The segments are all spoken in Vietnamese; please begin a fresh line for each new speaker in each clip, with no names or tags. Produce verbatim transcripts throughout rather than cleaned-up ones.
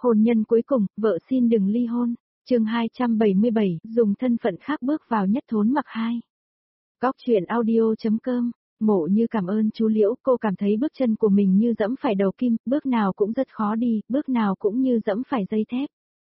Hôn nhân cuối cùng, vợ xin đừng ly hôn. Chương hai trăm bảy mươi bảy, dùng thân phận khác bước vào nhất thốn mặc hai. Góc truyện audio.com. Mộ Như cảm ơn chú Liễu, cô cảm thấy bước chân của mình như dẫm phải đầu kim, bước nào cũng rất khó đi, bước nào cũng như dẫm phải dây thép.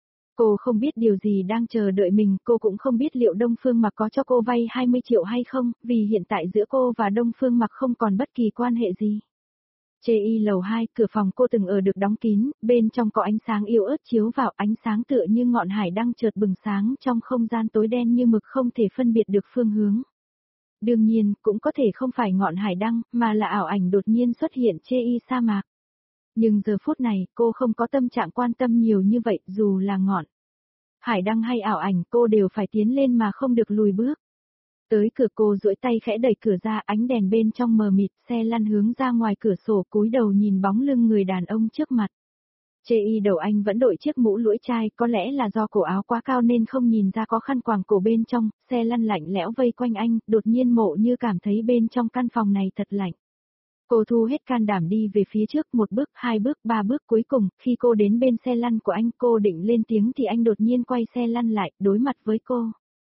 Cô không biết điều gì đang chờ đợi mình, cô cũng không biết liệu Đông Phương Mặc có cho cô vay hai mươi triệu hay không, vì hiện tại giữa cô và Đông Phương Mặc không còn bất kỳ quan hệ gì. Chê y lầu hai, cửa phòng cô từng ở được đóng kín, bên trong có ánh sáng yếu ớt chiếu vào, ánh sáng tựa như ngọn hải đăng chợt bừng sáng trong không gian tối đen như mực không thể phân biệt được phương hướng. Đương nhiên, cũng có thể không phải ngọn hải đăng, mà là ảo ảnh đột nhiên xuất hiện chê y sa mạc. Nhưng giờ phút này, cô không có tâm trạng quan tâm nhiều như vậy, dù là ngọn hải đăng hay ảo ảnh, cô đều phải tiến lên mà không được lùi bước. Tới cửa, cô duỗi tay khẽ đẩy cửa ra, ánh đèn bên trong mờ mịt, xe lăn hướng ra ngoài cửa sổ, cúi đầu nhìn bóng lưng người đàn ông trước mặt. Chê y đầu anh vẫn đội chiếc mũ lũi chai, có lẽ là do cổ áo quá cao nên không nhìn ra có khăn quàng cổ bên trong, xe lăn lạnh lẽo vây quanh anh, đột nhiên Mộ Như cảm thấy bên trong căn phòng này thật lạnh. Cô thu hết can đảm đi về phía trước, một bước, hai bước, ba bước, cuối cùng, khi cô đến bên xe lăn của anh, cô định lên tiếng thì anh đột nhiên quay xe lăn lại, đối mặt với cô.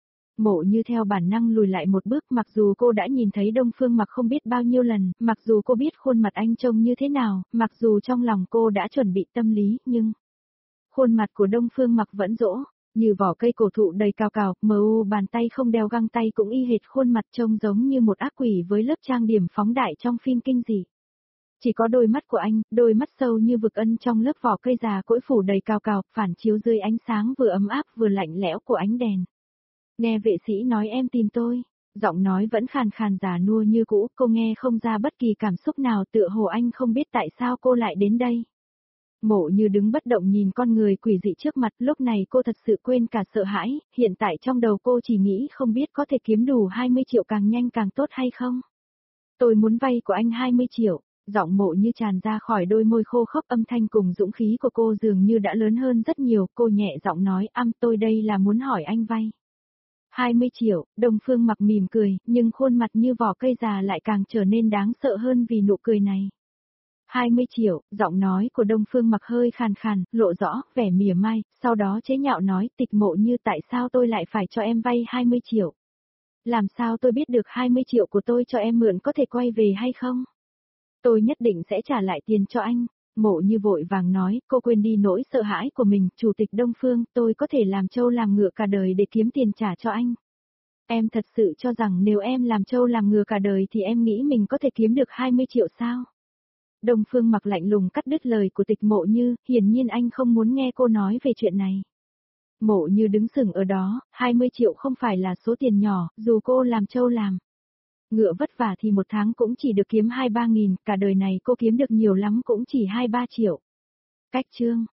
Mộ Như theo bản năng lùi lại một bước, mặc dù cô đã nhìn thấy Đông Phương Mặc không biết bao nhiêu lần, mặc dù cô biết khuôn mặt anh trông như thế nào, mặc dù trong lòng cô đã chuẩn bị tâm lý, nhưng khuôn mặt của Đông Phương Mặc vẫn rỗ, như vỏ cây cổ thụ đầy cao cào, mờ u bàn tay không đeo găng tay cũng y hệt khuôn mặt trông giống như một ác quỷ với lớp trang điểm phóng đại trong phim kinh dị. Chỉ có đôi mắt của anh, đôi mắt sâu như vực ân trong lớp vỏ cây già cỗi phủ đầy cao cào, phản chiếu dưới ánh sáng vừa ấm áp vừa lạnh lẽo của ánh đèn. Nghe vệ sĩ nói em tìm tôi, giọng nói vẫn khàn khàn già nua như cũ, cô nghe không ra bất kỳ cảm xúc nào, tựa hồ anh không biết tại sao cô lại đến đây. Mộ Như đứng bất động nhìn con người quỷ dị trước mặt, lúc này cô thật sự quên cả sợ hãi, hiện tại trong đầu cô chỉ nghĩ không biết có thể kiếm đủ hai mươi triệu càng nhanh càng tốt hay không. Tôi muốn vay của anh hai mươi triệu, giọng Mộ Như tràn ra khỏi đôi môi khô khốc, âm thanh cùng dũng khí của cô dường như đã lớn hơn rất nhiều, cô nhẹ giọng nói, âm tôi đây là muốn hỏi anh vay. hai mươi triệu, Đông Phương Mặc mỉm cười, nhưng khuôn mặt như vỏ cây già lại càng trở nên đáng sợ hơn vì nụ cười này. hai mươi triệu, giọng nói của Đông Phương Mặc hơi khàn khàn, lộ rõ, vẻ mỉa mai, sau đó chế nhạo nói, Tịch Mộ Như, tại sao tôi lại phải cho em vay hai mươi triệu? Làm sao tôi biết được hai mươi triệu của tôi cho em mượn có thể quay về hay không? Tôi nhất định sẽ trả lại tiền cho anh. Mộ Như vội vàng nói, cô quên đi nỗi sợ hãi của mình, Chủ tịch Đông Phương, tôi có thể làm trâu làm ngựa cả đời để kiếm tiền trả cho anh. Em thật sự cho rằng nếu em làm trâu làm ngựa cả đời thì em nghĩ mình có thể kiếm được hai mươi triệu sao? Đông Phương Mặc lạnh lùng cắt đứt lời của Tịch Mộ Như, hiển nhiên anh không muốn nghe cô nói về chuyện này. Mộ Như đứng sững ở đó, hai mươi triệu không phải là số tiền nhỏ, dù cô làm trâu làm ngựa vất vả thì một tháng cũng chỉ được kiếm hai ba nghìn, cả đời này cô kiếm được nhiều lắm cũng chỉ hai ba triệu. Cách chương.